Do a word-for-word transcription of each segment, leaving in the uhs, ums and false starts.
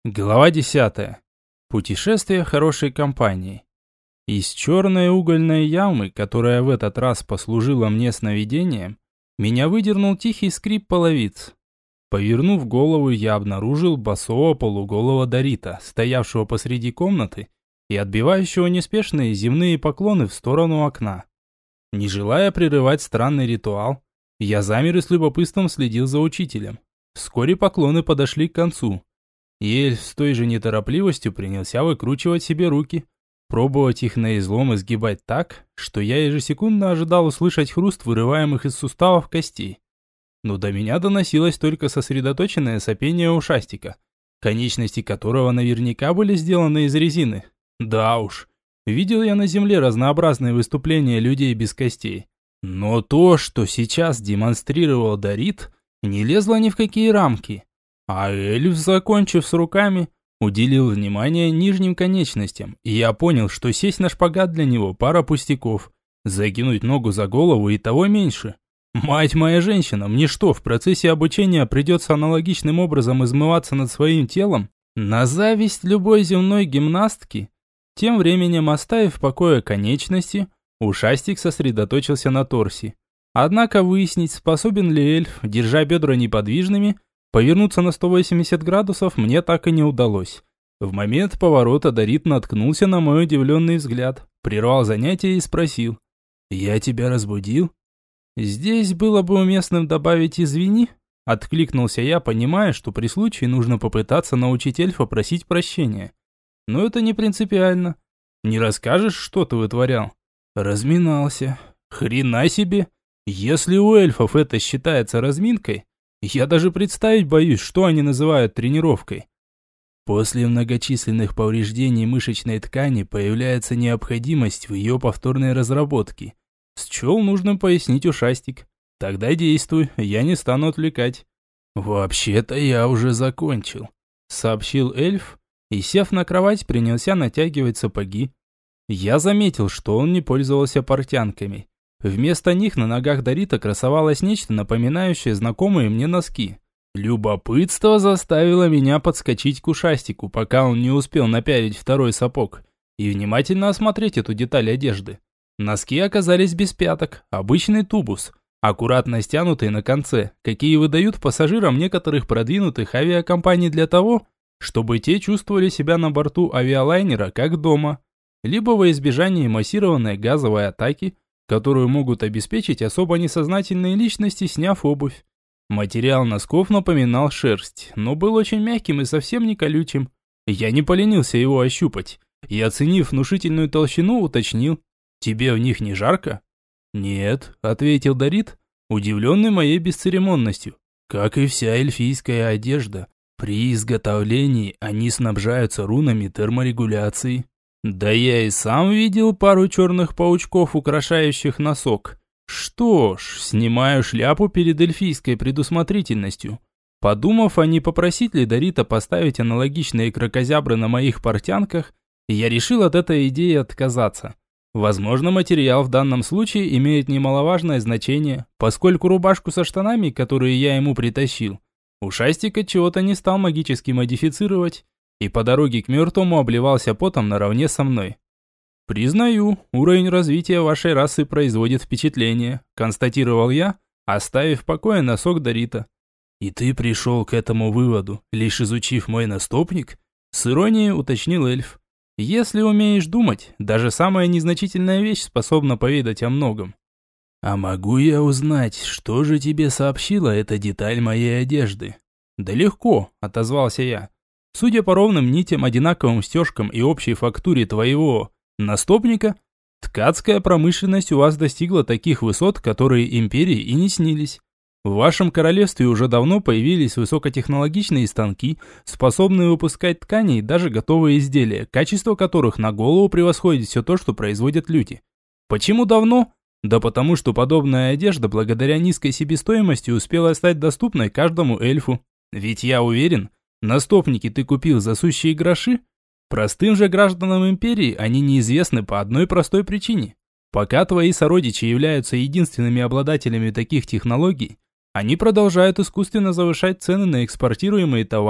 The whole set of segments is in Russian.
Глава десятая. Путешествие хорошей компании. Из черной угольной ямы, которая в этот раз послужила мне сновидением, меня выдернул тихий скрип половиц. Повернув голову, я обнаружил босого полуголого Дорита, стоявшего посреди комнаты и отбивающего неспешные земные поклоны в сторону окна. Не желая прерывать странный ритуал, я замер и с любопытством следил за учителем. Вскоре поклоны подошли к концу. И эльф с той же неторопливостью принялся выкручивать себе руки, пробовать их на излом и сгибать так, что я ежесекундно ожидал услышать хруст вырываемых из суставов костей. Но до меня доносилось только сосредоточенное сопение ушастика, конечности которого наверняка были сделаны из резины. Да уж, видел я на земле разнообразные выступления людей без костей. Но то, что сейчас демонстрировал Дорит, не лезло ни в какие рамки. А эльф, закончив с руками, уделил внимание нижним конечностям, и я понял, что сесть на шпагат для него пара пустяков, закинуть ногу за голову и того меньше. Мать моя женщина, мне что, в процессе обучения придется аналогичным образом измываться над своим телом? На зависть любой земной гимнастки? Тем временем, оставив в покое конечности, ушастик сосредоточился на торсе. Однако выяснить, способен ли эльф, держа бедра неподвижными, повернуться на сто восемьдесят градусов мне так и не удалось. В момент поворота Дорит наткнулся на мой удивленный взгляд, прервал занятие и спросил: «Я тебя разбудил?» «Здесь было бы уместным добавить «извини», — откликнулся я, понимая, что при случае нужно попытаться научить эльфа просить прощения. Но это не принципиально. Не расскажешь, что ты вытворял?» «Разминался». «Хрена себе! Если у эльфов это считается разминкой, я даже представить боюсь, что они называют тренировкой». После многочисленных повреждений мышечной ткани появляется необходимость в ее повторной разработке. Счел нужным пояснить ушастик. «Тогда действуй, я не стану отвлекать». «Вообще-то я уже закончил», — сообщил эльф, и, сев на кровать, принялся натягивать сапоги. Я заметил, что он не пользовался портянками. Вместо них на ногах Дорита красовалось нечто, напоминающее знакомые мне носки. Любопытство заставило меня подскочить к ушастику, пока он не успел напялить второй сапог, и внимательно осмотреть эту деталь одежды. Носки оказались без пяток, обычный тубус, аккуратно стянутый на конце, какие выдают пассажирам некоторых продвинутых авиакомпаний для того, чтобы те чувствовали себя на борту авиалайнера как дома, либо во избежание массированной газовой атаки, которую могут обеспечить особо несознательные личности, сняв обувь. Материал носков напоминал шерсть, но был очень мягким и совсем не колючим. Я не поленился его ощупать и, оценив внушительную толщину, уточнил: «Тебе в них не жарко?» «Нет», — ответил Дорит, удивленный моей бесцеремонностью. «Как и вся эльфийская одежда, при изготовлении они снабжаются рунами терморегуляции». Да я и сам видел пару черных паучков, украшающих носок. Что ж, снимаю шляпу перед эльфийской предусмотрительностью. Подумав, а не попросить ли Дорита поставить аналогичные кракозябры на моих портянках, я решил от этой идеи отказаться. Возможно, материал в данном случае имеет немаловажное значение, поскольку рубашку со штанами, которые я ему притащил, ушастик от чего-то не стал магически модифицировать, и по дороге к мертвому обливался потом наравне со мной. «Признаю, уровень развития вашей расы производит впечатление», – констатировал я, оставив в покое носок Дорита. «И ты пришел к этому выводу, лишь изучив мой настопник?» – с иронией уточнил эльф. «Если умеешь думать, даже самая незначительная вещь способна поведать о многом». «А могу я узнать, что же тебе сообщила эта деталь моей одежды?» «Да легко», – отозвался я. «Судя по ровным нитям, одинаковым стежкам и общей фактуре твоего настопника, ткацкая промышленность у вас достигла таких высот, которые империи и не снились. В вашем королевстве уже давно появились высокотехнологичные станки, способные выпускать ткани и даже готовые изделия, качество которых на голову превосходит все то, что производят люди. Почему давно? Да потому что подобная одежда благодаря низкой себестоимости успела стать доступной каждому эльфу. Ведь я уверен, настопники ты купил за сущие гроши? Простым же гражданам империи они неизвестны по одной простой причине. Пока твои сородичи являются единственными обладателями таких технологий, они продолжают искусственно завышать цены на экспортируемые товары,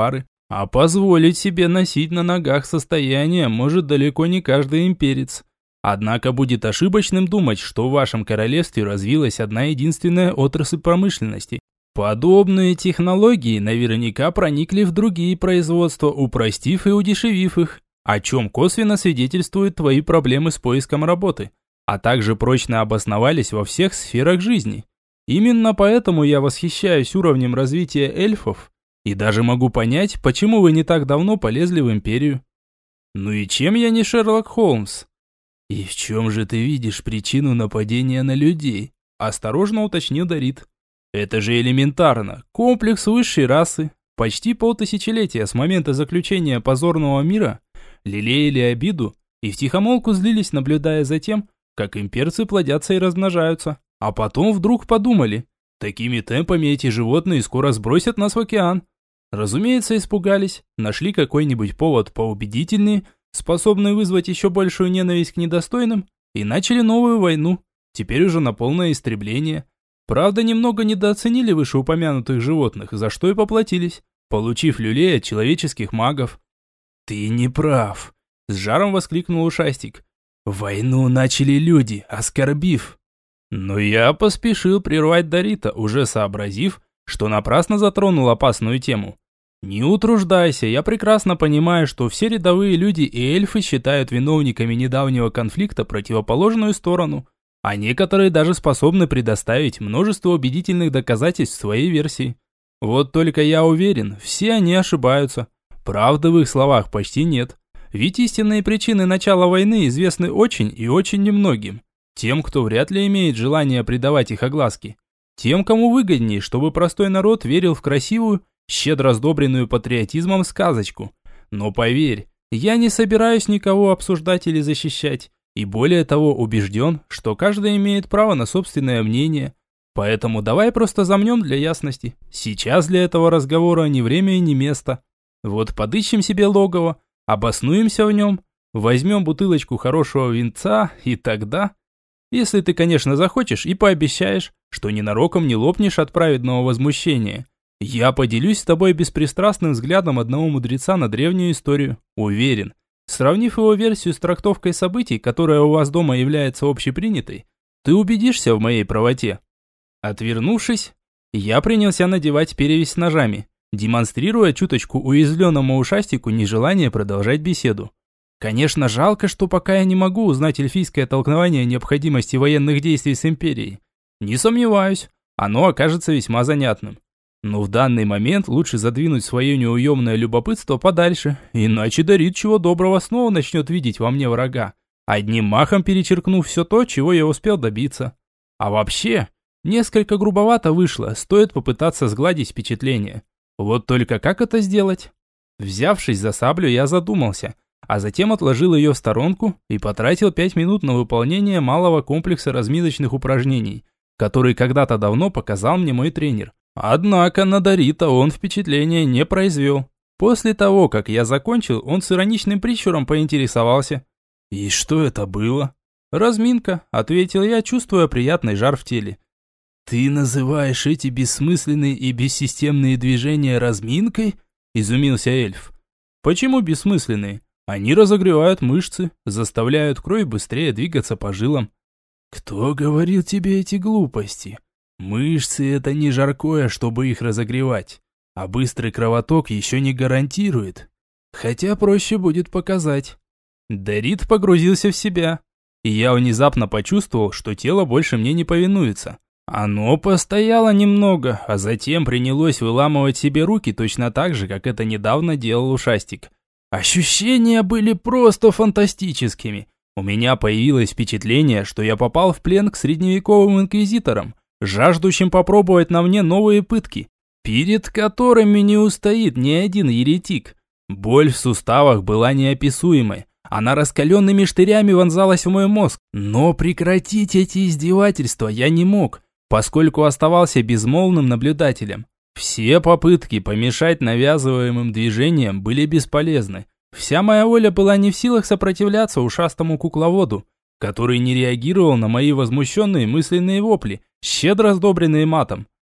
А позволить себе носить на ногах состояние может далеко не каждый имперец. Однако будет ошибочным думать, что в вашем королевстве развилась одна единственная отрасль промышленности. Подобные технологии наверняка проникли в другие производства, упростив и удешевив их, о чем косвенно свидетельствуют твои проблемы с поиском работы, а также прочно обосновались во всех сферах жизни. Именно поэтому я восхищаюсь уровнем развития эльфов и даже могу понять, почему вы не так давно полезли в империю. Ну и чем я не Шерлок Холмс? И в чем же ты видишь причину нападения на людей? Осторожно уточнил Дорит. Это же элементарно. Комплекс высшей расы. Почти полтысячелетия с момента заключения позорного мира лелеяли обиду и втихомолку злились, наблюдая за тем, как имперцы плодятся и размножаются. А потом вдруг подумали, такими темпами эти животные скоро сбросят нас в океан. Разумеется, испугались, нашли какой-нибудь повод поубедительнее, способный вызвать еще большую ненависть к недостойным, и начали новую войну, теперь уже на полное истребление. Правда, немного недооценили вышеупомянутых животных, за что и поплатились, получив люлей от человеческих магов. «Ты не прав», – с жаром воскликнул Ушастик. «Войну начали люди, оскорбив». Но я поспешил прервать Дорита, уже сообразив, что напрасно затронул опасную тему. Не утруждайся, я прекрасно понимаю, что все рядовые люди и эльфы считают виновниками недавнего конфликта противоположную сторону, а некоторые даже способны предоставить множество убедительных доказательств своей версии. Вот только я уверен, все они ошибаются. Правды в их словах почти нет. Ведь истинные причины начала войны известны очень и очень немногим. Тем, кто вряд ли имеет желание придавать их огласке. Тем, кому выгоднее, чтобы простой народ верил в красивую, щедро сдобренную патриотизмом сказочку. Но поверь, я не собираюсь никого обсуждать или защищать. И более того, убежден, что каждый имеет право на собственное мнение. Поэтому давай просто замнем для ясности. Сейчас для этого разговора ни время и ни место. Вот подыщем себе логово, обоснуемся в нем, возьмем бутылочку хорошего винца и тогда... Если ты, конечно, захочешь и пообещаешь, что ненароком не лопнешь от праведного возмущения. Я поделюсь с тобой беспристрастным взглядом одного мудреца на древнюю историю. Уверен, сравнив его версию с трактовкой событий, которая у вас дома является общепринятой, ты убедишься в моей правоте. Отвернувшись, я принялся надевать перевязь с ножами, демонстрируя чуточку уязвленному ушастику нежелание продолжать беседу. Конечно, жалко, что пока я не могу узнать эльфийское толкование необходимости военных действий с Империей. Не сомневаюсь, оно окажется весьма занятным. Но в данный момент лучше задвинуть свое неуемное любопытство подальше, иначе Дорит чего доброго снова начнет видеть во мне врага, одним махом перечеркнув все то, чего я успел добиться. А вообще, несколько грубовато вышло, стоит попытаться сгладить впечатление. Вот только как это сделать? Взявшись за саблю, я задумался – а затем отложил ее в сторонку и потратил пять минут на выполнение малого комплекса разминочных упражнений, который когда-то давно показал мне мой тренер. Однако на Дорита он впечатления не произвел. После того, как я закончил, он с ироничным прищуром поинтересовался. «И что это было?» «Разминка», — ответил я, чувствуя приятный жар в теле. «Ты называешь эти бессмысленные и бессистемные движения разминкой?» – изумился эльф. «Почему бессмысленные? Они разогревают мышцы, заставляют кровь быстрее двигаться по жилам». «Кто говорил тебе эти глупости? Мышцы – это не жаркое, чтобы их разогревать, а быстрый кровоток еще не гарантирует. Хотя проще будет показать». Дорит погрузился в себя, и я внезапно почувствовал, что тело больше мне не повинуется. Оно постояло немного, а затем принялось выламывать себе руки точно так же, как это недавно делал Ушастик. Ощущения были просто фантастическими. У меня появилось впечатление, что я попал в плен к средневековым инквизиторам, жаждущим попробовать на мне новые пытки, перед которыми не устоит ни один еретик. Боль в суставах была неописуемой. Она раскаленными штырями вонзалась в мой мозг. Но прекратить эти издевательства я не мог, поскольку оставался безмолвным наблюдателем. Все попытки помешать навязываемым движениям были бесполезны. Вся моя воля была не в силах сопротивляться ушастому кукловоду, который не реагировал на мои возмущенные мысленные вопли, щедро сдобренные матом.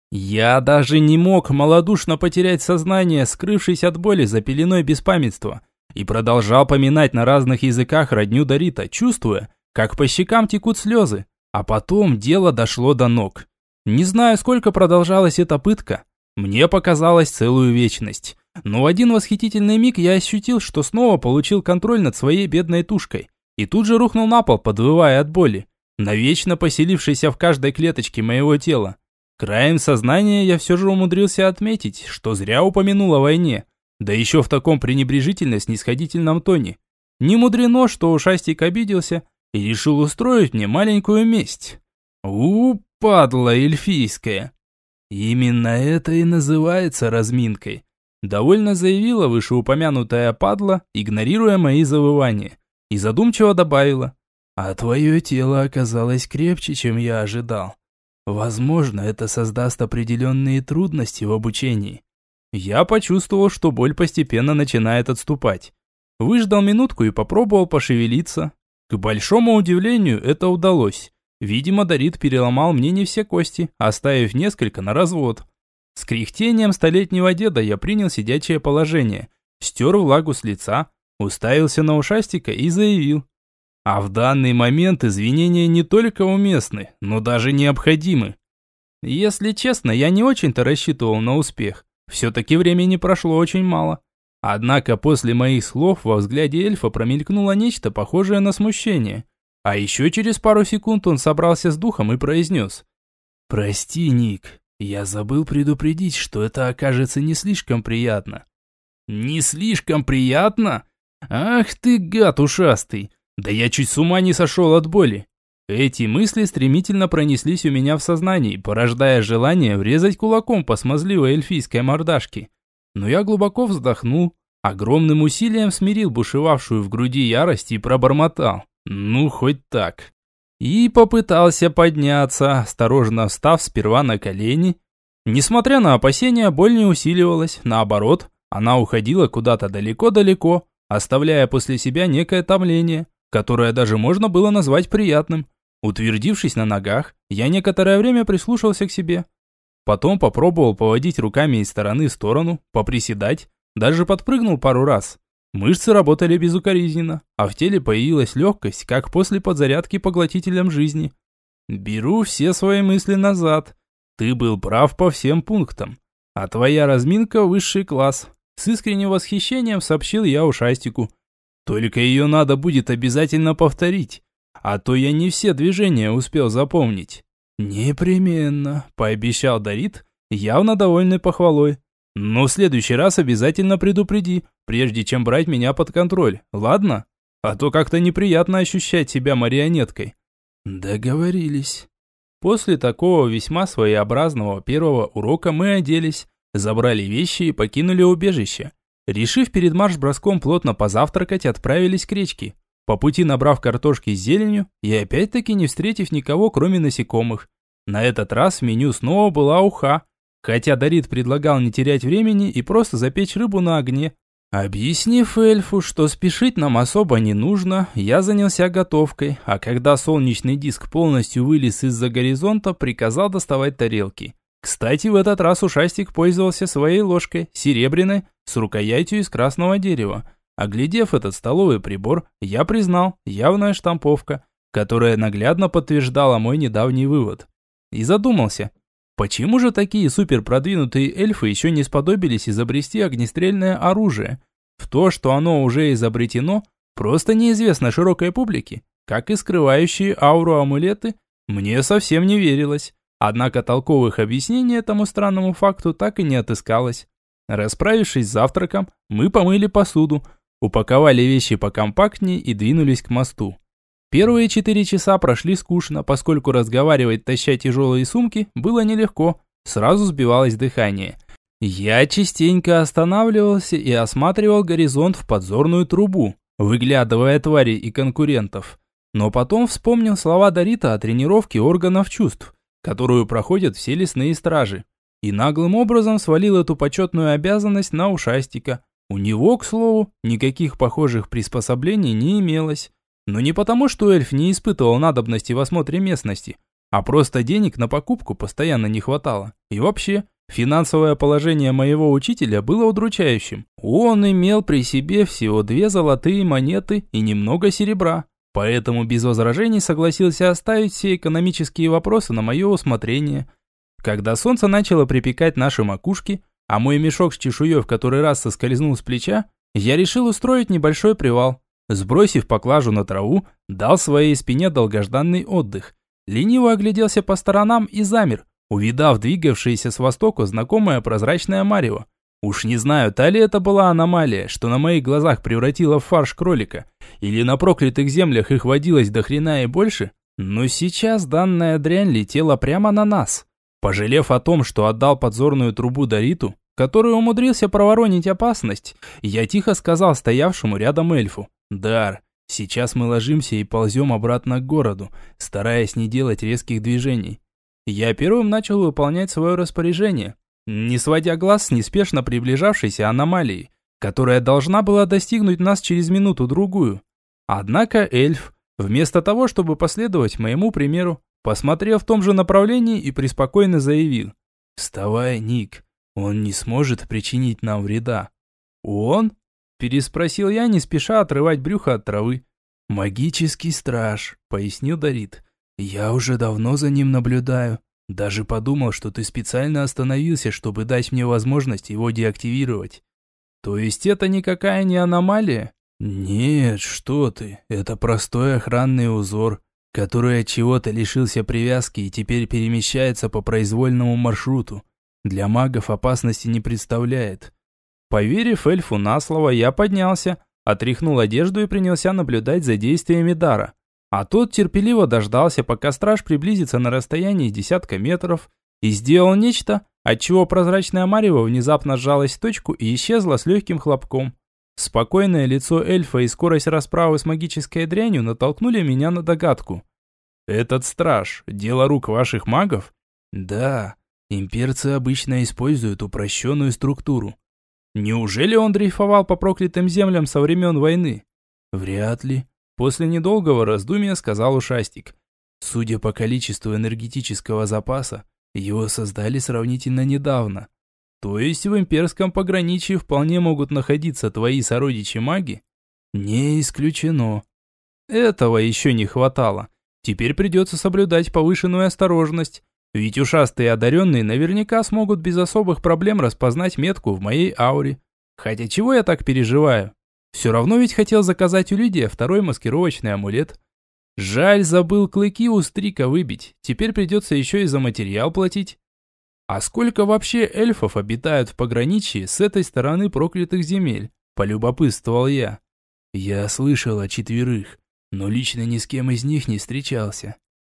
Я даже не мог малодушно потерять сознание, скрывшись от боли за пеленой беспамятства, и продолжал поминать на разных языках родню Дорита, чувствуя, как по щекам текут слезы. А потом дело дошло до ног. Не знаю, сколько продолжалась эта пытка. Мне показалось целую вечность. Но в один восхитительный миг я ощутил, что снова получил контроль над своей бедной тушкой. И тут же рухнул на пол, подвывая от боли, навечно поселившейся в каждой клеточке моего тела. Краем сознания я все же умудрился отметить, что зря упомянул о войне. Да еще в таком пренебрежительно-снисходительном тоне. Не мудрено, что ушастик обиделся и решил устроить мне маленькую месть. У, падла эльфийская. Именно это и называется разминкой. Довольно заявила вышеупомянутая падла, игнорируя мои завывания. И задумчиво добавила: а твое тело оказалось крепче, чем я ожидал. Возможно, это создаст определенные трудности в обучении. Я почувствовал, что боль постепенно начинает отступать. Выждал минутку и попробовал пошевелиться. К большому удивлению, это удалось. Видимо, Дорит переломал мне не все кости, оставив несколько на развод. С кряхтением столетнего деда я принял сидячее положение, стер влагу с лица, уставился на ушастика и заявил: а в данный момент извинения не только уместны, но даже необходимы. Если честно, я не очень-то рассчитывал на успех. Все-таки времени прошло очень мало. Однако после моих слов во взгляде эльфа промелькнуло нечто похожее на смущение. А еще через пару секунд он собрался с духом и произнес: «Прости, Ник, я забыл предупредить, что это окажется не слишком приятно». «Не слишком приятно? Ах ты, гад ушастый! Да я чуть с ума не сошел от боли». Эти мысли стремительно пронеслись у меня в сознании, порождая желание врезать кулаком по смазливой эльфийской мордашке. Но я глубоко вздохнул, огромным усилием смирил бушевавшую в груди ярость и пробормотал: «Ну, хоть так». И попытался подняться, осторожно встав сперва на колени. Несмотря на опасения, боль не усиливалась, наоборот, она уходила куда-то далеко-далеко, оставляя после себя некое томление, которое даже можно было назвать приятным. Утвердившись на ногах, я некоторое время прислушался к себе. Потом попробовал поводить руками из стороны в сторону, поприседать, даже подпрыгнул пару раз. Мышцы работали безукоризненно, а в теле появилась легкость, как после подзарядки поглотителем жизни. Беру все свои мысли назад. Ты был прав по всем пунктам. А твоя разминка высший класс. С искренним восхищением сообщил я ушастику. Только ее надо будет обязательно повторить, а то я не все движения успел запомнить. Непременно, пообещал Дорит, явно довольный похвалой. Но в следующий раз обязательно предупреди, прежде чем брать меня под контроль, ладно? А то как-то неприятно ощущать себя марионеткой. Договорились. После такого весьма своеобразного первого урока мы оделись, забрали вещи и покинули убежище. Решив перед марш-броском плотно позавтракать, отправились к речке. По пути набрав картошки с зеленью и опять-таки не встретив никого, кроме насекомых. На этот раз в меню снова была уха, хотя Дорит предлагал не терять времени и просто запечь рыбу на огне. Объяснив эльфу, что спешить нам особо не нужно, я занялся готовкой, а когда солнечный диск полностью вылез из-за горизонта, приказал доставать тарелки. Кстати, в этот раз ушастик пользовался своей ложкой, серебряной, с рукоятью из красного дерева. Оглядев этот столовый прибор, я признал, явная штамповка, которая наглядно подтверждала мой недавний вывод. И задумался, почему же такие суперпродвинутые эльфы еще не сподобились изобрести огнестрельное оружие? В то, что оно уже изобретено, просто неизвестно широкой публике, как и скрывающие ауру амулеты, мне совсем не верилось. Однако толковых объяснений этому странному факту так и не отыскалось. Расправившись с завтраком, мы помыли посуду, упаковали вещи покомпактнее и двинулись к мосту. Первые четыре часа прошли скучно, поскольку разговаривать, таща тяжелые сумки, было нелегко, сразу сбивалось дыхание. Я частенько останавливался и осматривал горизонт в подзорную трубу, выглядывая тварей и конкурентов. Но потом вспомнил слова Дорита о тренировке органов чувств, которую проходят все лесные стражи, и наглым образом свалил эту почетную обязанность на ушастика. У него, к слову, никаких похожих приспособлений не имелось. Но не потому, что эльф не испытывал надобности в осмотре местности, а просто денег на покупку постоянно не хватало. И вообще, финансовое положение моего учителя было удручающим. Он имел при себе всего две золотые монеты и немного серебра, поэтому без возражений согласился оставить все экономические вопросы на мое усмотрение. Когда солнце начало припекать наши макушки, а мой мешок с чешуей в который раз соскользнул с плеча, я решил устроить небольшой привал. Сбросив поклажу на траву, дал своей спине долгожданный отдых. Лениво огляделся по сторонам и замер, увидав двигавшееся с востока знакомое прозрачное марево. Уж не знаю, та ли это была аномалия, что на моих глазах превратила в фарш кролика, или на проклятых землях их водилось до хрена и больше, но сейчас данная дрянь летела прямо на нас. Пожалев о том, что отдал подзорную трубу Дориту, который умудрился проворонить опасность, я тихо сказал стоявшему рядом эльфу: «Дар, сейчас мы ложимся и ползем обратно к городу, стараясь не делать резких движений». Я первым начал выполнять свое распоряжение, не сводя глаз с неспешно приближавшейся аномалии, которая должна была достигнуть нас через минуту-другую. Однако эльф, вместо того, чтобы последовать моему примеру, посмотрел в том же направлении и преспокойно заявил: «Вставай, Ник, он не сможет причинить нам вреда». «Он?» – переспросил я, не спеша отрывать брюхо от травы. «Магический страж», – пояснил Дорит. «Я уже давно за ним наблюдаю. Даже подумал, что ты специально остановился, чтобы дать мне возможность его деактивировать». «То есть это никакая не аномалия?» «Нет, что ты, это простой охранный узор, который от чего-то лишился привязки и теперь перемещается по произвольному маршруту. Для магов опасности не представляет». Поверив эльфу на слово, я поднялся, отряхнул одежду и принялся наблюдать за действиями дара. А тот терпеливо дождался, пока страж приблизится на расстоянии десятка метров, и сделал нечто, отчего прозрачное марево внезапно сжалось в точку и исчезло с легким хлопком. Спокойное лицо эльфа и скорость расправы с магической дрянью натолкнули меня на догадку. «Этот страж – дело рук ваших магов?» «Да, имперцы обычно используют упрощенную структуру». «Неужели он дрейфовал по проклятым землям со времен войны?» «Вряд ли», – после недолгого раздумья сказал ушастик. «Судя по количеству энергетического запаса, его создали сравнительно недавно». «То есть в имперском пограничье вполне могут находиться твои сородичи-маги?» «Не исключено». «Этого еще не хватало. Теперь придется соблюдать повышенную осторожность, ведь ушастые одаренные наверняка смогут без особых проблем распознать метку в моей ауре. Хотя чего я так переживаю? Все равно ведь хотел заказать у Лидии второй маскировочный амулет. Жаль, забыл клыки у Стрика выбить, теперь придется еще и за материал платить». «А сколько вообще эльфов обитают в пограничье с этой стороны проклятых земель?» – полюбопытствовал я. «Я слышал о четверых, но лично ни с кем из них не встречался».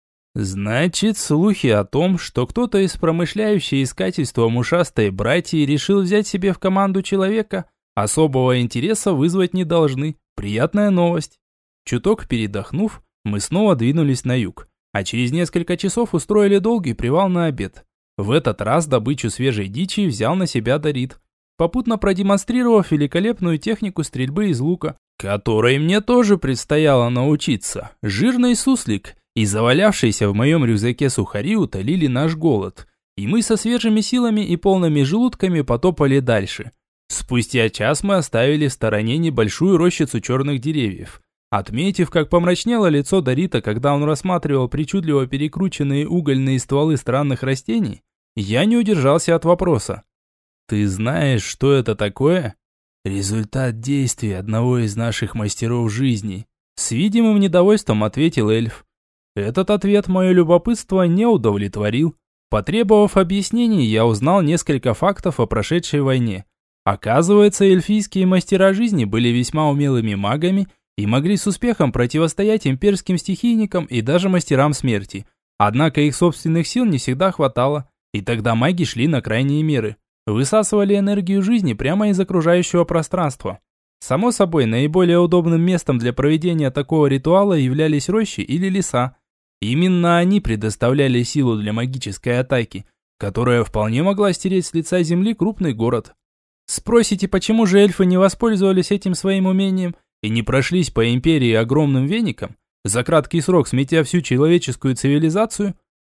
«Значит, слухи о том, что кто-то из промышляющей искательством ушастой братьи решил взять себе в команду человека, особого интереса вызвать не должны. Приятная новость». Чуток передохнув, мы снова двинулись на юг, а через несколько часов устроили долгий привал на обед. В этот раз добычу свежей дичи взял на себя Дорит, попутно продемонстрировав великолепную технику стрельбы из лука, которой мне тоже предстояло научиться. Жирный суслик и завалявшиеся в моем рюкзаке сухари утолили наш голод, и мы со свежими силами и полными желудками потопали дальше. Спустя час мы оставили в стороне небольшую рощицу черных деревьев. Отметив, как помрачнело лицо Дорита, когда он рассматривал причудливо перекрученные угольные стволы странных растений, я не удержался от вопроса. «Ты знаешь, что это такое?» «Результат действия одного из наших мастеров жизни», – с видимым недовольством ответил эльф. Этот ответ мое любопытство не удовлетворил. Потребовав объяснений, я узнал несколько фактов о прошедшей войне. Оказывается, эльфийские мастера жизни были весьма умелыми магами и могли с успехом противостоять имперским стихийникам и даже мастерам смерти. Однако их собственных сил не всегда хватало, и тогда маги шли на крайние меры. Высасывали энергию жизни прямо из окружающего пространства. Само собой, наиболее удобным местом для проведения такого ритуала являлись рощи или леса. Именно они предоставляли силу для магической атаки, которая вполне могла стереть с лица земли крупный город. Спросите, почему же эльфы не воспользовались этим своим умением и не прошлись по империи огромным веником, за краткий срок сметя всю человеческую цивилизацию?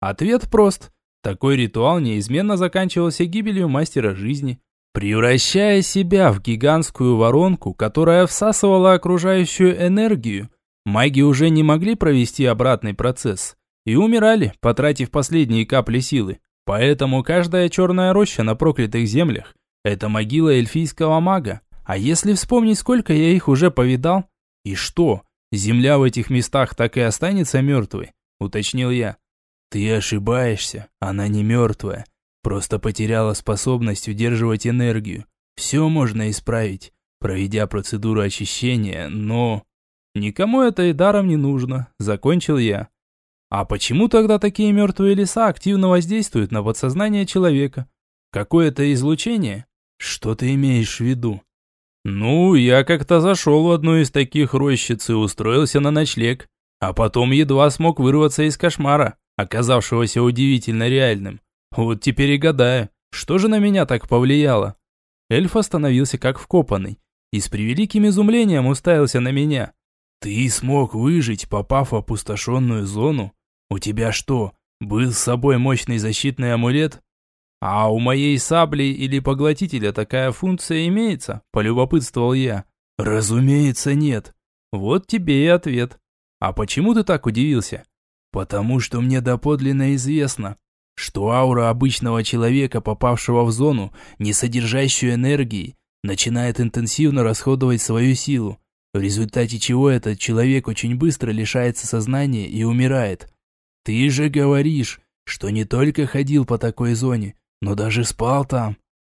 Ответ прост. Такой ритуал неизменно заканчивался гибелью мастера жизни, превращая себя в гигантскую воронку, которая всасывала окружающую энергию. Маги уже не могли провести обратный процесс и умирали, потратив последние капли силы. Поэтому каждая черная роща на проклятых землях – это могила эльфийского мага. А если вспомнить, сколько я их уже повидал? И что, земля в этих местах так и останется мертвой? Уточнил я. Ты ошибаешься, она не мертвая. Просто потеряла способность удерживать энергию. Все можно исправить, проведя процедуру очищения, но... Никому это и даром не нужно, закончил я. А почему тогда такие мертвые леса активно воздействуют на подсознание человека? Какое-то излучение? Что ты имеешь в виду? Ну, я как-то зашел в одну из таких рощиц и устроился на ночлег, а потом едва смог вырваться из кошмара, оказавшегося удивительно реальным. Вот теперь и гадаю, что же на меня так повлияло? Эльф остановился как вкопанный и с превеликим изумлением уставился на меня. Ты смог выжить, попав в опустошенную зону? У тебя что, был с собой мощный защитный амулет? А у моей сабли или поглотителя такая функция имеется? Полюбопытствовал я. Разумеется, нет. Вот тебе и ответ. А почему ты так удивился? Потому что мне доподлинно известно, что аура обычного человека, попавшего в зону, не содержащую энергии, начинает интенсивно расходовать свою силу, в результате чего этот человек очень быстро лишается сознания и умирает. Ты же говоришь, что не только ходил по такой зоне, но даже спал там.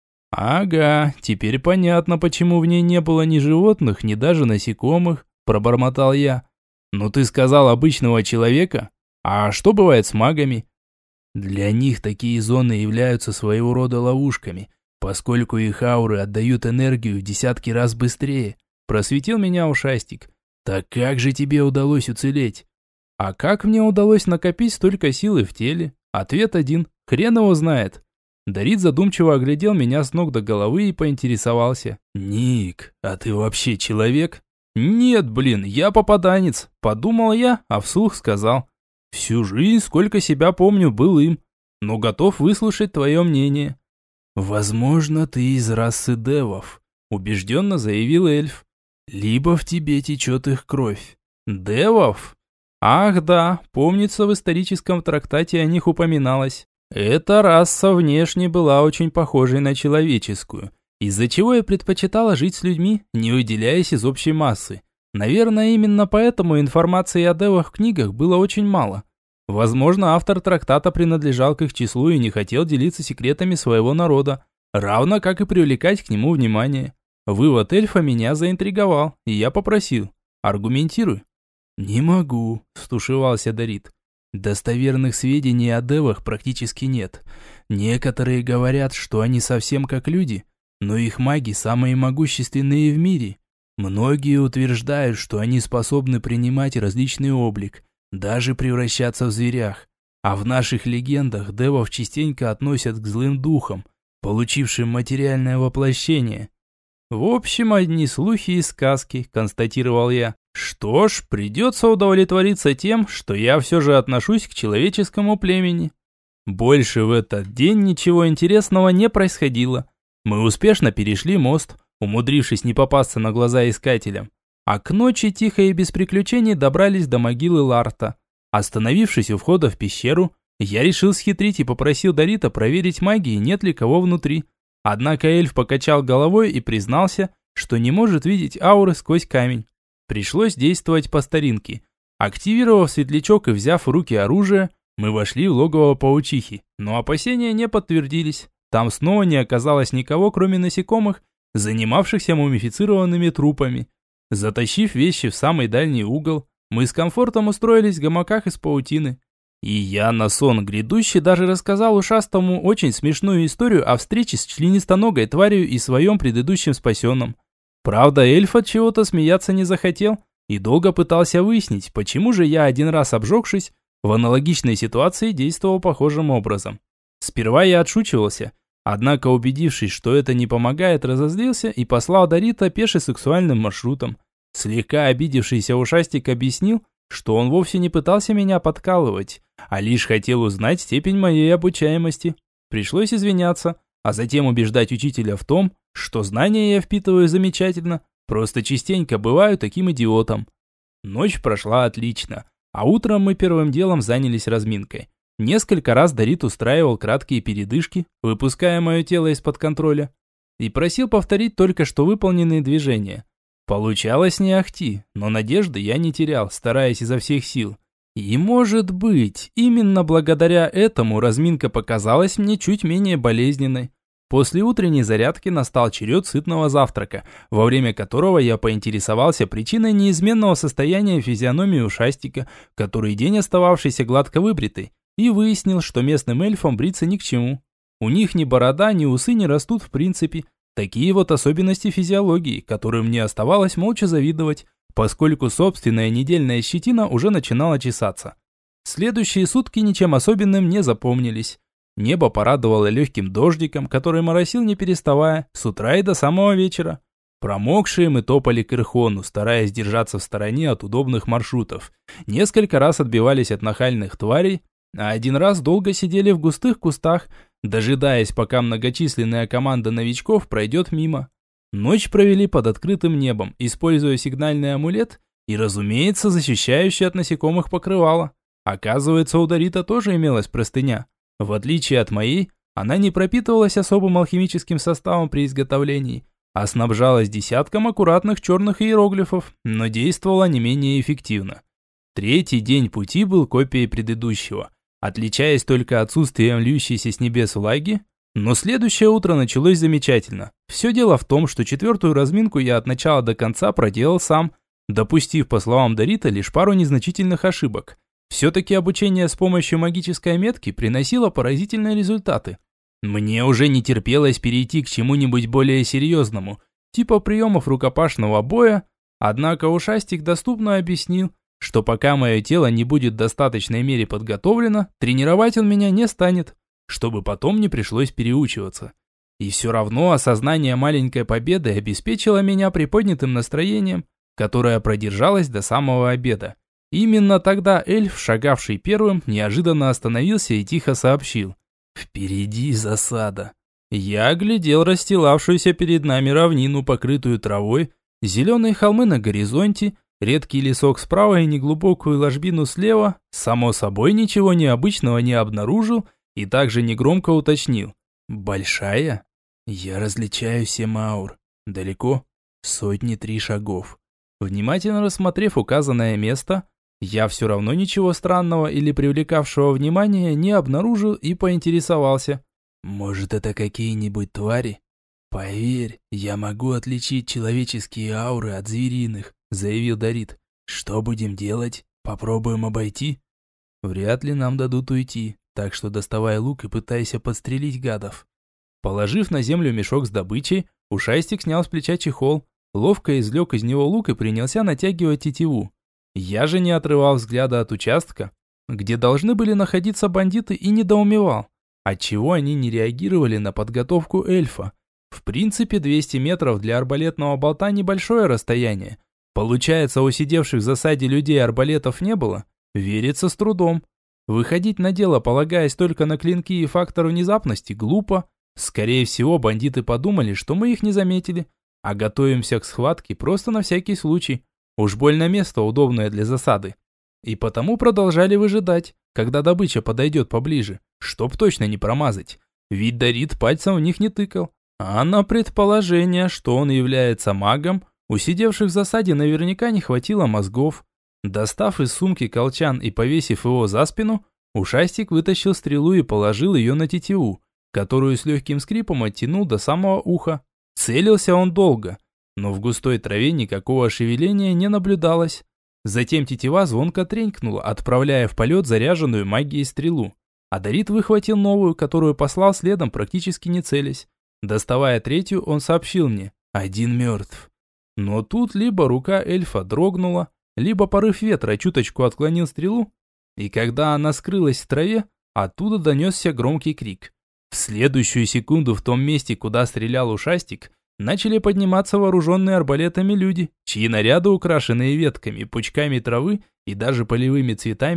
Ага, теперь понятно, почему в ней не было ни животных, ни даже насекомых, пробормотал я. Ну ты сказал обычного человека? А что бывает с магами? Для них такие зоны являются своего рода ловушками, поскольку их ауры отдают энергию в десятки раз быстрее. Просветил меня ушастик. Так как же тебе удалось уцелеть? А как мне удалось накопить столько силы в теле? Ответ один. Хрен его знает. Дарит задумчиво оглядел меня с ног до головы и поинтересовался. Ник, а ты вообще человек? Нет, блин, я попаданец. Подумал я, а вслух сказал. Всю жизнь, сколько себя помню, был им. Но готов выслушать твое мнение. Возможно, ты из расы девов, убежденно заявил эльф. Либо в тебе течет их кровь. Девов? Ах да, помнится, в историческом трактате о них упоминалось. Эта раса внешне была очень похожей на человеческую, из-за чего я предпочитала жить с людьми, не выделяясь из общей массы. Наверное, именно поэтому информации о девах в книгах было очень мало. Возможно, автор трактата принадлежал к их числу и не хотел делиться секретами своего народа, равно как и привлекать к нему внимание. Вывод эльфа меня заинтриговал, и я попросил. Аргументируй. Не могу, стушевался Дарит. Достоверных сведений о девах практически нет. Некоторые говорят, что они совсем как люди, но их маги самые могущественные в мире. Многие утверждают, что они способны принимать различный облик, даже превращаться в зверях. А в наших легендах девов частенько относят к злым духам, получившим материальное воплощение. В общем, одни слухи и сказки, констатировал я. Что ж, придется удовлетвориться тем, что я все же отношусь к человеческому племени. Больше в этот день ничего интересного не происходило. Мы успешно перешли мост, умудрившись не попасться на глаза искателям. А к ночи тихо и без приключений добрались до могилы Ларта. Остановившись у входа в пещеру, я решил схитрить и попросил Дарита проверить магии, нет ли кого внутри. Однако эльф покачал головой и признался, что не может видеть ауры сквозь камень. Пришлось действовать по старинке. Активировав светлячок и взяв в руки оружие, мы вошли в логово паучихи, но опасения не подтвердились. Там снова не оказалось никого, кроме насекомых, занимавшихся мумифицированными трупами. Затащив вещи в самый дальний угол, мы с комфортом устроились в гамаках из паутины. И я на сон грядущий даже рассказал ушастому очень смешную историю о встрече с членистоногой тварью и своем предыдущем спасенном. Правда, эльф от чего-то смеяться не захотел и долго пытался выяснить, почему же я, один раз обжегшись, в аналогичной ситуации действовал похожим образом. Сперва я отшучивался, однако, убедившись, что это не помогает, разозлился и послал Дарита пеше-сексуальным маршрутом. Слегка обидевшийся ушастик объяснил, что он вовсе не пытался меня подкалывать, а лишь хотел узнать степень моей обучаемости. Пришлось извиняться, а затем убеждать учителя в том, что знания я впитываю замечательно, просто частенько бываю таким идиотом. Ночь прошла отлично, а утром мы первым делом занялись разминкой. Несколько раз Дарит устраивал краткие передышки, выпуская мое тело из-под контроля, и просил повторить только что выполненные движения. Получалось не ахти, но надежды я не терял, стараясь изо всех сил. И, может быть, именно благодаря этому разминка показалась мне чуть менее болезненной. После утренней зарядки настал черед сытного завтрака, во время которого я поинтересовался причиной неизменного состояния физиономии ушастика, который день остававшийся гладко выбритый, и выяснил, что местным эльфам бриться ни к чему. У них ни борода, ни усы не растут в принципе. Такие вот особенности физиологии, которым мне оставалось молча завидовать, поскольку собственная недельная щетина уже начинала чесаться. Следующие сутки ничем особенным не запомнились. Небо порадовало легким дождиком, который моросил не переставая, с утра и до самого вечера. Промокшие мы топали к Ирхону, стараясь держаться в стороне от удобных маршрутов. Несколько раз отбивались от нахальных тварей, а один раз долго сидели в густых кустах, дожидаясь, пока многочисленная команда новичков пройдет мимо. Ночь провели под открытым небом, используя сигнальный амулет и, разумеется, защищающий от насекомых покрывало. Оказывается, у Дарита тоже имелась простыня. В отличие от моей, она не пропитывалась особым алхимическим составом при изготовлении, а снабжалась десятком аккуратных черных иероглифов, но действовала не менее эффективно. Третий день пути был копией предыдущего, отличаясь только отсутствием льющейся с небес влаги, но следующее утро началось замечательно. Все дело в том, что четвертую разминку я от начала до конца проделал сам, допустив, по словам Дарита, лишь пару незначительных ошибок. Все-таки обучение с помощью магической метки приносило поразительные результаты. Мне уже не терпелось перейти к чему-нибудь более серьезному, типа приемов рукопашного боя, однако ушастик доступно объяснил, что пока мое тело не будет в достаточной мере подготовлено, тренировать он меня не станет, чтобы потом не пришлось переучиваться. И все равно осознание маленькой победы обеспечило меня приподнятым настроением, которое продержалось до самого обеда. Именно тогда эльф, шагавший первым, неожиданно остановился и тихо сообщил: «Впереди засада». Я оглядел расстилавшуюся перед нами равнину, покрытую травой, зеленые холмы на горизонте, редкий лесок справа и неглубокую ложбину слева, само собой ничего необычного не обнаружил и также негромко уточнил: «Большая?» «Я различаю семь аур. Далеко? Сотни три шагов». Внимательно рассмотрев указанное место, я все равно ничего странного или привлекавшего внимания не обнаружил и поинтересовался: «Может, это какие-нибудь твари?» «Поверь, я могу отличить человеческие ауры от звериных», — заявил Дарит. «Что будем делать? Попробуем обойти?» «Вряд ли нам дадут уйти, так что доставай лук и пытайся подстрелить гадов». Положив на землю мешок с добычей, ушастик снял с плеча чехол, ловко извлек из него лук и принялся натягивать тетиву. Я же не отрывал взгляда от участка, где должны были находиться бандиты, и недоумевал, отчего они не реагировали на подготовку эльфа. В принципе, двести метров для арбалетного болта небольшое расстояние. Получается, у сидевших в засаде людей арбалетов не было? Верится с трудом. Выходить на дело, полагаясь только на клинки и фактор внезапности, глупо. Скорее всего, бандиты подумали, что мы их не заметили, а готовимся к схватке просто на всякий случай. Уж больно место удобное для засады. И потому продолжали выжидать, когда добыча подойдет поближе, чтоб точно не промазать. Ведь Дарит пальцем в них не тыкал. А на предположение, что он является магом, у сидевших в засаде наверняка не хватило мозгов. Достав из сумки колчан и повесив его за спину, ушастик вытащил стрелу и положил ее на тетиву, которую с легким скрипом оттянул до самого уха. Целился он долго, но в густой траве никакого шевеления не наблюдалось. Затем тетива звонко тренькнула, отправляя в полет заряженную магией стрелу. А Дарит выхватил новую, которую послал следом, практически не целясь. Доставая третью, он сообщил мне: «Один мертв». Но тут либо рука эльфа дрогнула, либо порыв ветра чуточку отклонил стрелу, и когда она скрылась в траве, оттуда донесся громкий крик. В следующую секунду в том месте, куда стрелял ушастик, начали подниматься вооруженные арбалетами люди, чьи наряды, украшенные ветками, пучками травы и даже полевыми цветами,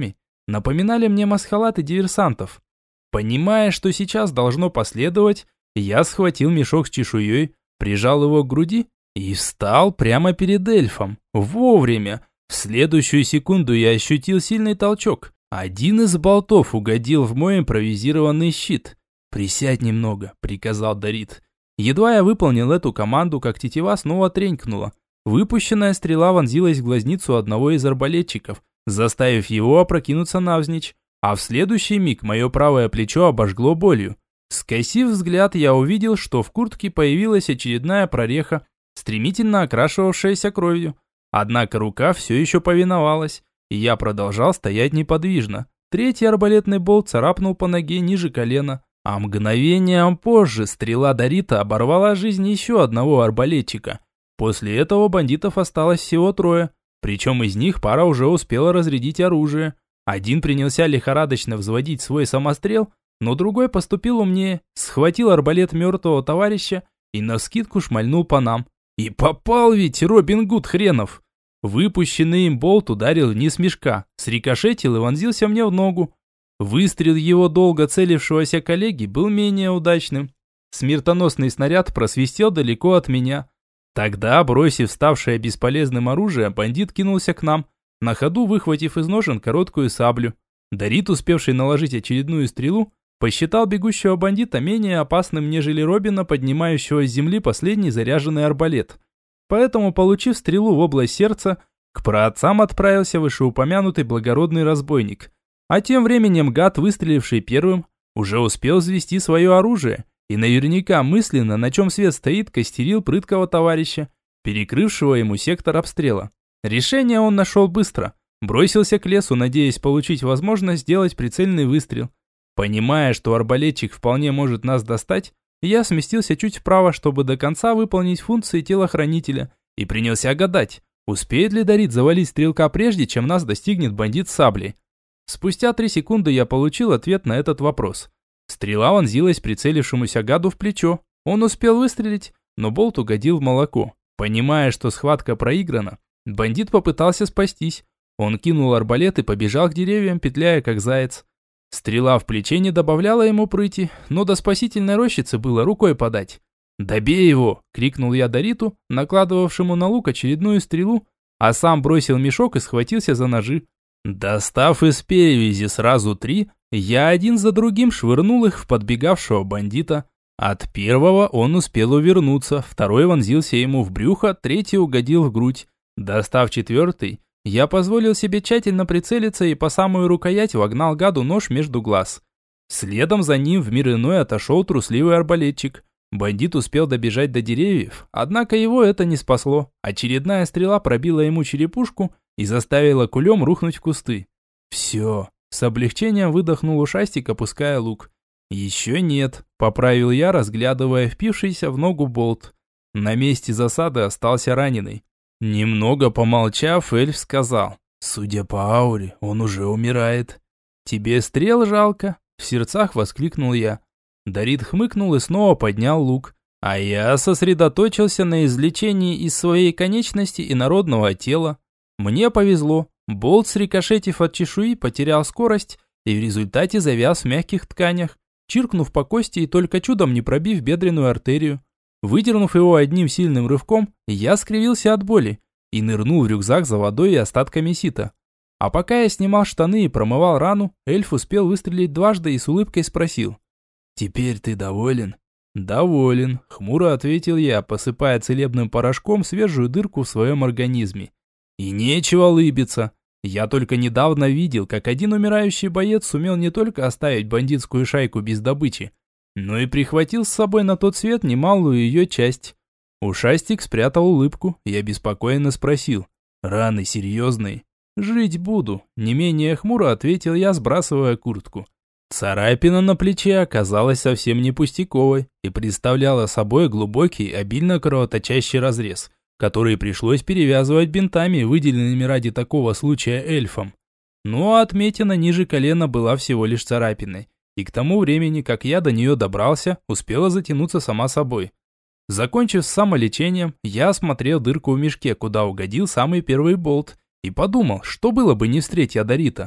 напоминали мне масхалаты диверсантов. Понимая, что сейчас должно последовать, я схватил мешок с чешуей, прижал его к груди и встал прямо перед эльфом. Вовремя. В следующую секунду я ощутил сильный толчок. Один из болтов угодил в мой импровизированный щит. «Присядь немного», — приказал Дарит. Едва я выполнил эту команду, как тетива снова тренькнула. Выпущенная стрела вонзилась в глазницу одного из арбалетчиков, заставив его опрокинуться навзничь. А в следующий миг мое правое плечо обожгло болью. Скосив взгляд, я увидел, что в куртке появилась очередная прореха, стремительно окрашивавшаяся кровью. Однако рука все еще повиновалась, и я продолжал стоять неподвижно. Третий арбалетный болт царапнул по ноге ниже колена, а мгновением позже стрела Дарита оборвала жизнь еще одного арбалетчика. После этого бандитов осталось всего трое, причем из них пара уже успела разрядить оружие. Один принялся лихорадочно взводить свой самострел, но другой поступил умнее, схватил арбалет мертвого товарища и навскидку шмальнул по нам. И попал ведь, Робин Гуд хренов! Выпущенный им болт ударил вниз мешка, срикошетил и вонзился мне в ногу. Выстрел его долго целившегося коллеги был менее удачным. Смертоносный снаряд просвистел далеко от меня. Тогда, бросив ставшее бесполезным оружие, бандит кинулся к нам, на ходу выхватив из ножен короткую саблю. Дарит, успевший наложить очередную стрелу, посчитал бегущего бандита менее опасным, нежели Робина, поднимающего с земли последний заряженный арбалет. Поэтому, получив стрелу в область сердца, к праотцам отправился вышеупомянутый благородный разбойник. А тем временем гад, выстреливший первым, уже успел взвести свое оружие и наверняка мысленно, на чем свет стоит, костерил прыткого товарища, перекрывшего ему сектор обстрела. Решение он нашел быстро. Бросился к лесу, надеясь получить возможность сделать прицельный выстрел. Понимая, что арбалетчик вполне может нас достать, я сместился чуть вправо, чтобы до конца выполнить функции телохранителя, и принялся гадать, успеет ли Дарит завалить стрелка прежде, чем нас достигнет бандит с саблей. Спустя три секунды я получил ответ на этот вопрос. Стрела вонзилась прицелившемуся гаду в плечо. Он успел выстрелить, но болт угодил в молоко. Понимая, что схватка проиграна, бандит попытался спастись. Он кинул арбалет и побежал к деревьям, петляя как заяц. Стрела в плече не добавляла ему прыти, но до спасительной рощицы было рукой подать. «Добей его!» – крикнул я Дариту, накладывавшему на лук очередную стрелу, а сам бросил мешок и схватился за ножи. Достав из перевязи сразу три, я один за другим швырнул их в подбегавшего бандита. От первого он успел увернуться, второй вонзился ему в брюхо, третий угодил в грудь. Достав четвертый, я позволил себе тщательно прицелиться и по самую рукоять вогнал гаду нож между глаз. Следом за ним в мир иной отошел трусливый арбалетчик. Бандит успел добежать до деревьев, однако его это не спасло. Очередная стрела пробила ему черепушку и заставила кулем рухнуть в кусты. «Все», — с облегчением выдохнул ушастик, опуская лук. «Еще нет», — поправил я, разглядывая впившийся в ногу болт. На месте засады остался раненый. Немного помолчав, эльф сказал: «Судя по ауре, он уже умирает». «Тебе стрел жалко?» – в сердцах воскликнул я. Дарит хмыкнул и снова поднял лук, а я сосредоточился на извлечении из своей конечности инородного тела. Мне повезло, болт, срикошетив от чешуи, потерял скорость и в результате завяз в мягких тканях, чиркнув по кости и только чудом не пробив бедренную артерию. Выдернув его одним сильным рывком, я скривился от боли и нырнул в рюкзак за водой и остатками сита. А пока я снимал штаны и промывал рану, эльф успел выстрелить дважды и с улыбкой спросил: «Теперь ты доволен?» «Доволен», — хмуро ответил я, посыпая целебным порошком свежую дырку в своем организме. «И нечего улыбиться. Я только недавно видел, как один умирающий боец сумел не только оставить бандитскую шайку без добычи, но и прихватил с собой на тот свет немалую ее часть». Ушастик спрятал улыбку, я беспокойно спросил: «Раны серьезные?» «Жить буду», — не менее хмуро ответил я, сбрасывая куртку. Царапина на плече оказалась совсем не пустяковой и представляла собой глубокий, обильно кровоточащий разрез, который пришлось перевязывать бинтами, выделенными ради такого случая эльфом. Ну а отметина ниже колена была всего лишь царапиной, и к тому времени, как я до нее добрался, успела затянуться сама собой. Закончив с самолечением, я осмотрел дырку в мешке, куда угодил самый первый болт, и подумал, что было бы не встреть я Дарита.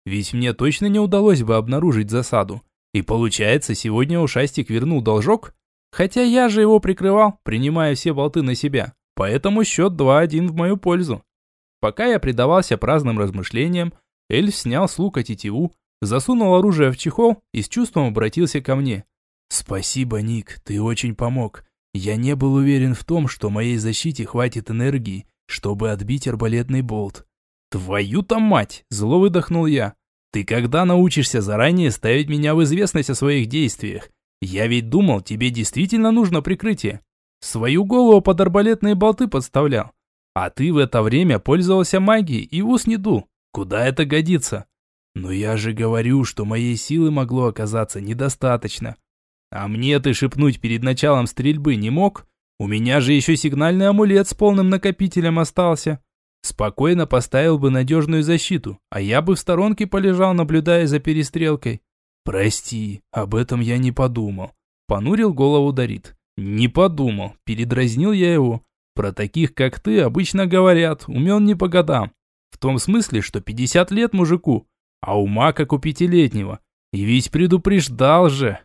Ведь мне точно не удалось бы обнаружить засаду. И получается, сегодня ушастик вернул должок? Хотя я же его прикрывал, принимая все болты на себя. Поэтому счет два-один в мою пользу. Пока я предавался праздным размышлениям, эльф снял с лука тетиву, засунул оружие в чехол и с чувством обратился ко мне. «Спасибо, Ник, ты очень помог. Я не был уверен в том, что моей защите хватит энергии, чтобы отбить арбалетный болт». «Твою-то мать!» – зло выдохнул я. «Ты когда научишься заранее ставить меня в известность о своих действиях? Я ведь думал, тебе действительно нужно прикрытие. Свою голову под арбалетные болты подставлял. А ты в это время пользовался магией и в ус не дул. Куда это годится?» «Но я же говорю, что моей силы могло оказаться недостаточно». «А мне ты шепнуть перед началом стрельбы не мог? У меня же еще сигнальный амулет с полным накопителем остался. Спокойно поставил бы надежную защиту, а я бы в сторонке полежал, наблюдая за перестрелкой». «Прости, об этом я не подумал», – понурил голову Дарит. «Не подумал», – передразнил я его. «Про таких, как ты, обычно говорят, умен не по годам. В том смысле, что пятьдесят лет мужику, а ума как у пятилетнего. И ведь предупреждал же».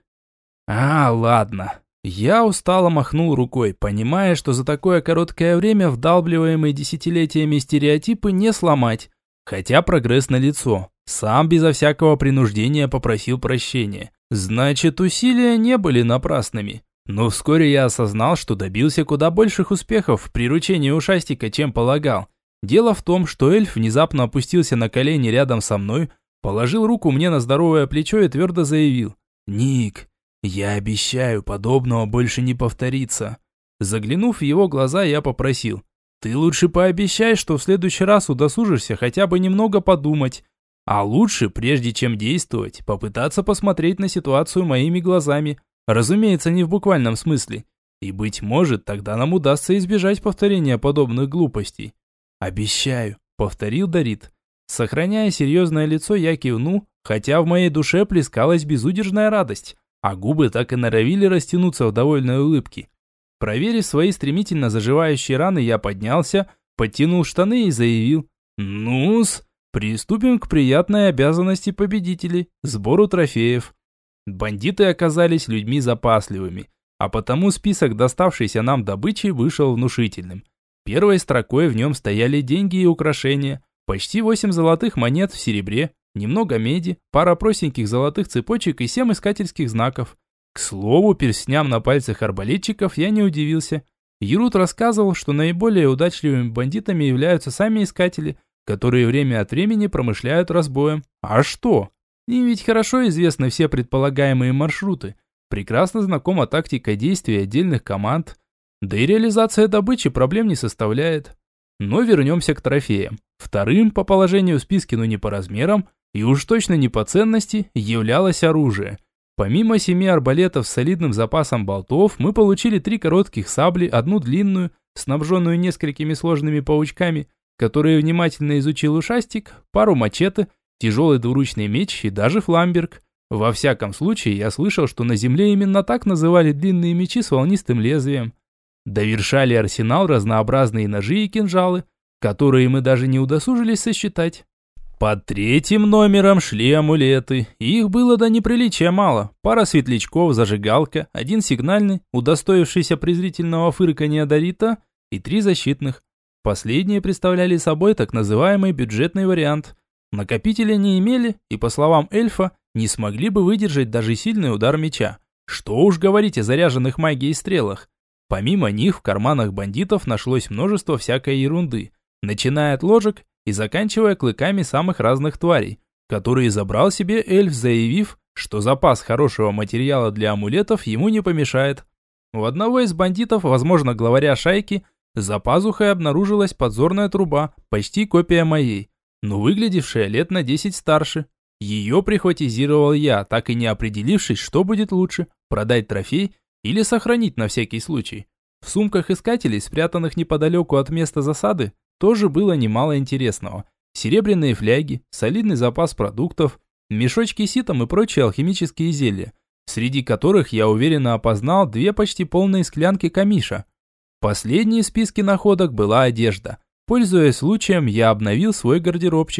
«А, ладно». Я устало махнул рукой, понимая, что за такое короткое время вдалбливаемые десятилетиями стереотипы не сломать. Хотя прогресс налицо. Сам безо всякого принуждения попросил прощения. Значит, усилия не были напрасными. Но вскоре я осознал, что добился куда больших успехов в приручении ушастика, чем полагал. Дело в том, что эльф внезапно опустился на колени рядом со мной, положил руку мне на здоровое плечо и твердо заявил: «Ник, я обещаю, подобного больше не повторится». Заглянув в его глаза, я попросил: «Ты лучше пообещай, что в следующий раз удосужишься хотя бы немного подумать. А лучше, прежде чем действовать, попытаться посмотреть на ситуацию моими глазами. Разумеется, не в буквальном смысле. И, быть может, тогда нам удастся избежать повторения подобных глупостей». «Обещаю», — повторил Дарит. Сохраняя серьезное лицо, я кивнул, хотя в моей душе плескалась безудержная радость, а губы так и норовили растянуться в довольной улыбке. Проверив свои стремительно заживающие раны, я поднялся, подтянул штаны и заявил: «Ну-с, приступим к приятной обязанности победителей – сбору трофеев». Бандиты оказались людьми запасливыми, а потому список доставшейся нам добычи вышел внушительным. Первой строкой в нем стояли деньги и украшения, почти восемь золотых монет в серебре, немного меди, пара простеньких золотых цепочек и семь искательских знаков. К слову, перстням на пальцах арбалетчиков я не удивился. Ерут рассказывал, что наиболее удачливыми бандитами являются сами искатели, которые время от времени промышляют разбоем. А что? Им ведь хорошо известны все предполагаемые маршруты. Прекрасно знакома тактика действий отдельных команд. Да и реализация добычи проблем не составляет. Но вернемся к трофеям. Вторым по положению в списке, но не по размерам, и уж точно не по ценности, являлось оружие. Помимо семи арбалетов с солидным запасом болтов, мы получили три коротких сабли, одну длинную, снабженную несколькими сложными паучками, которые внимательно изучил ушастик, пару мачете, тяжелый двуручный меч и даже фламберг. Во всяком случае, я слышал, что на земле именно так называли длинные мечи с волнистым лезвием. Довершали арсенал разнообразные ножи и кинжалы, которые мы даже не удосужились сосчитать. Под третьим номером шли амулеты. Их было до неприличия мало. Пара светлячков, зажигалка, один сигнальный, удостоившийся презрительного фырканья Дарита, и три защитных. Последние представляли собой так называемый бюджетный вариант. Накопители не имели и, по словам эльфа, не смогли бы выдержать даже сильный удар меча. Что уж говорить о заряженных магией стрелах. Помимо них в карманах бандитов нашлось множество всякой ерунды, начиная от ложек и заканчивая клыками самых разных тварей, которые забрал себе эльф, заявив, что запас хорошего материала для амулетов ему не помешает. У одного из бандитов, возможно, главаря шайки, за пазухой обнаружилась подзорная труба, почти копия моей, но выглядевшая лет на десять старше. Ее прихватизировал я, так и не определившись, что будет лучше – продать трофей или сохранить на всякий случай. В сумках искателей, спрятанных неподалеку от места засады, тоже было немало интересного. Серебряные фляги, солидный запас продуктов, мешочки с ситом и прочие алхимические зелья, среди которых я уверенно опознал две почти полные склянки камиша. Последней в списке находок была одежда. Пользуясь случаем, я обновил свой гардеробчик.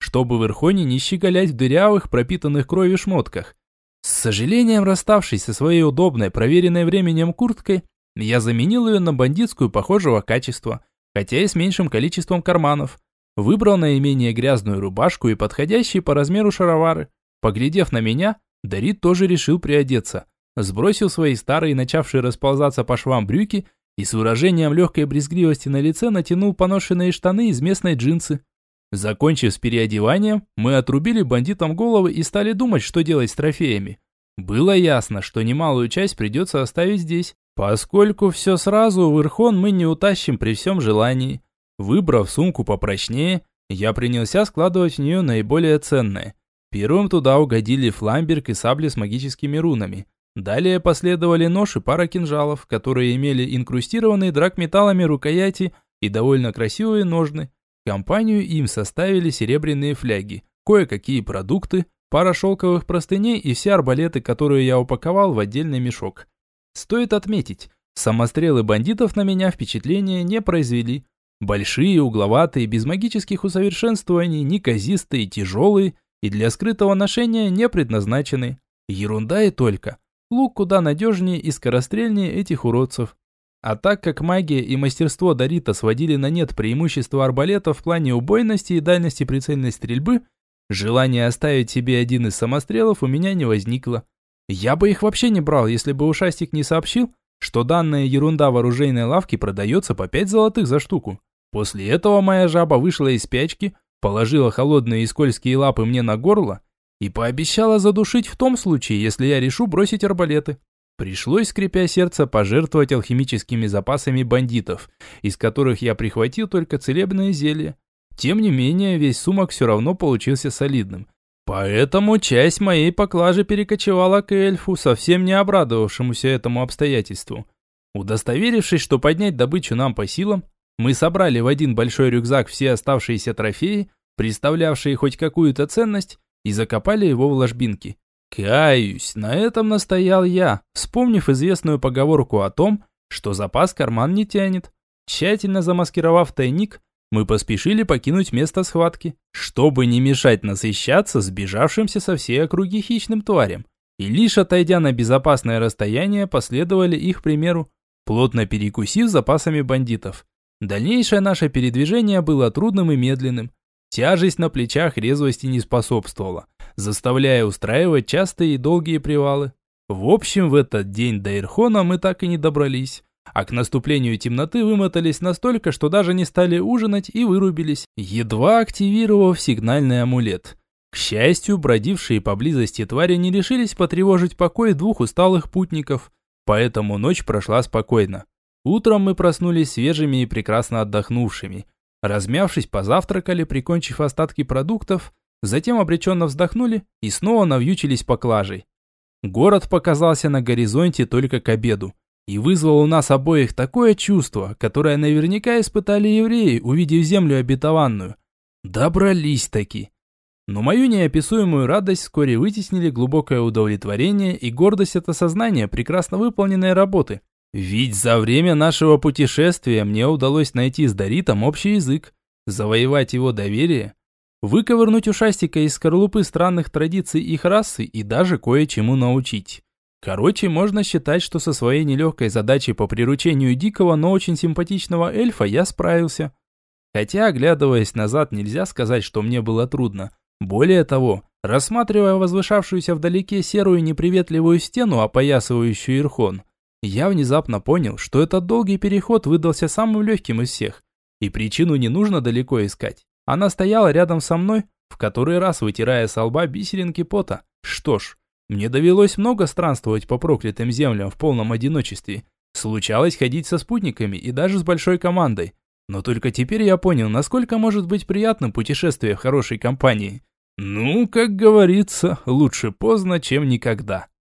чтобы в Ирхоне не щеголять в дырявых, пропитанных кровью шмотках. С сожалением расставшись со своей удобной, проверенной временем курткой, я заменил ее на бандитскую похожего качества, хотя и с меньшим количеством карманов. Выбрал наименее грязную рубашку и подходящие по размеру шаровары. Поглядев на меня, Дарит тоже решил приодеться. Сбросил свои старые, начавшие расползаться по швам брюки и с выражением легкой брезгливости на лице натянул поношенные штаны из местной джинсы. Закончив с переодеванием, мы отрубили бандитам головы и стали думать, что делать с трофеями. Было ясно, что немалую часть придется оставить здесь, поскольку все сразу в Ирхон мы не утащим при всем желании. Выбрав сумку попрочнее, я принялся складывать в нее наиболее ценное. Первым туда угодили фламберг и сабли с магическими рунами. Далее последовали нож и пара кинжалов, которые имели инкрустированные драгметаллами рукояти и довольно красивые ножны. Компанию им составили серебряные фляги, кое-какие продукты, пара шелковых простыней и все арбалеты, которые я упаковал в отдельный мешок. Стоит отметить, самострелы бандитов на меня впечатления не произвели. Большие, угловатые, без магических усовершенствований, неказистые, тяжелые и для скрытого ношения не предназначены. Ерунда и только. Лук куда надежнее и скорострельнее этих уродцев. А так как магия и мастерство Дарита сводили на нет преимущество арбалета в плане убойности и дальности прицельной стрельбы, желания оставить себе один из самострелов у меня не возникло. Я бы их вообще не брал, если бы ушастик не сообщил, что данная ерунда в оружейной лавке продается по пять золотых за штуку. После этого моя жаба вышла из спячки, положила холодные и скользкие лапы мне на горло и пообещала задушить в том случае, если я решу бросить арбалеты. Пришлось, скрипя сердце, пожертвовать алхимическими запасами бандитов, из которых я прихватил только целебные зелья. Тем не менее, весь сумок все равно получился солидным. Поэтому часть моей поклажи перекочевала к эльфу, совсем не обрадовавшемуся этому обстоятельству. Удостоверившись, что поднять добычу нам по силам, мы собрали в один большой рюкзак все оставшиеся трофеи, представлявшие хоть какую-то ценность, и закопали его в ложбинки. Каюсь, на этом настоял я, вспомнив известную поговорку о том, что запас карман не тянет. Тщательно замаскировав тайник, мы поспешили покинуть место схватки, чтобы не мешать насыщаться сбежавшимся со всей округи хищным тварям. И лишь отойдя на безопасное расстояние, последовали их примеру, плотно перекусив запасами бандитов. Дальнейшее наше передвижение было трудным и медленным. Тяжесть на плечах резвости не способствовала, заставляя устраивать частые и долгие привалы. В общем, в этот день до Ирхона мы так и не добрались, а к наступлению темноты вымотались настолько, что даже не стали ужинать и вырубились, едва активировав сигнальный амулет. К счастью, бродившие поблизости твари не решились потревожить покой двух усталых путников, поэтому ночь прошла спокойно. Утром мы проснулись свежими и прекрасно отдохнувшими. Размявшись, позавтракали, прикончив остатки продуктов, затем обреченно вздохнули и снова навьючились поклажей. Город показался на горизонте только к обеду и вызвал у нас обоих такое чувство, которое наверняка испытали евреи, увидев землю обетованную. Добрались-таки. Но мою неописуемую радость вскоре вытеснили глубокое удовлетворение и гордость от осознания прекрасно выполненной работы. Ведь за время нашего путешествия мне удалось найти с Даритом общий язык, завоевать его доверие, выковырнуть ушастика из скорлупы странных традиций их расы и даже кое-чему научить. Короче, можно считать, что со своей нелегкой задачей по приручению дикого, но очень симпатичного эльфа я справился. Хотя, оглядываясь назад, нельзя сказать, что мне было трудно. Более того, рассматривая возвышавшуюся вдалеке серую неприветливую стену, опоясывающую Ирхон, я внезапно понял, что этот долгий переход выдался самым легким из всех. И причину не нужно далеко искать. Она стояла рядом со мной, в который раз вытирая со лба бисеринки пота. Что ж, мне довелось много странствовать по проклятым землям в полном одиночестве. Случалось ходить со спутниками и даже с большой командой. Но только теперь я понял, насколько может быть приятным путешествие в хорошей компании. Ну, как говорится, лучше поздно, чем никогда.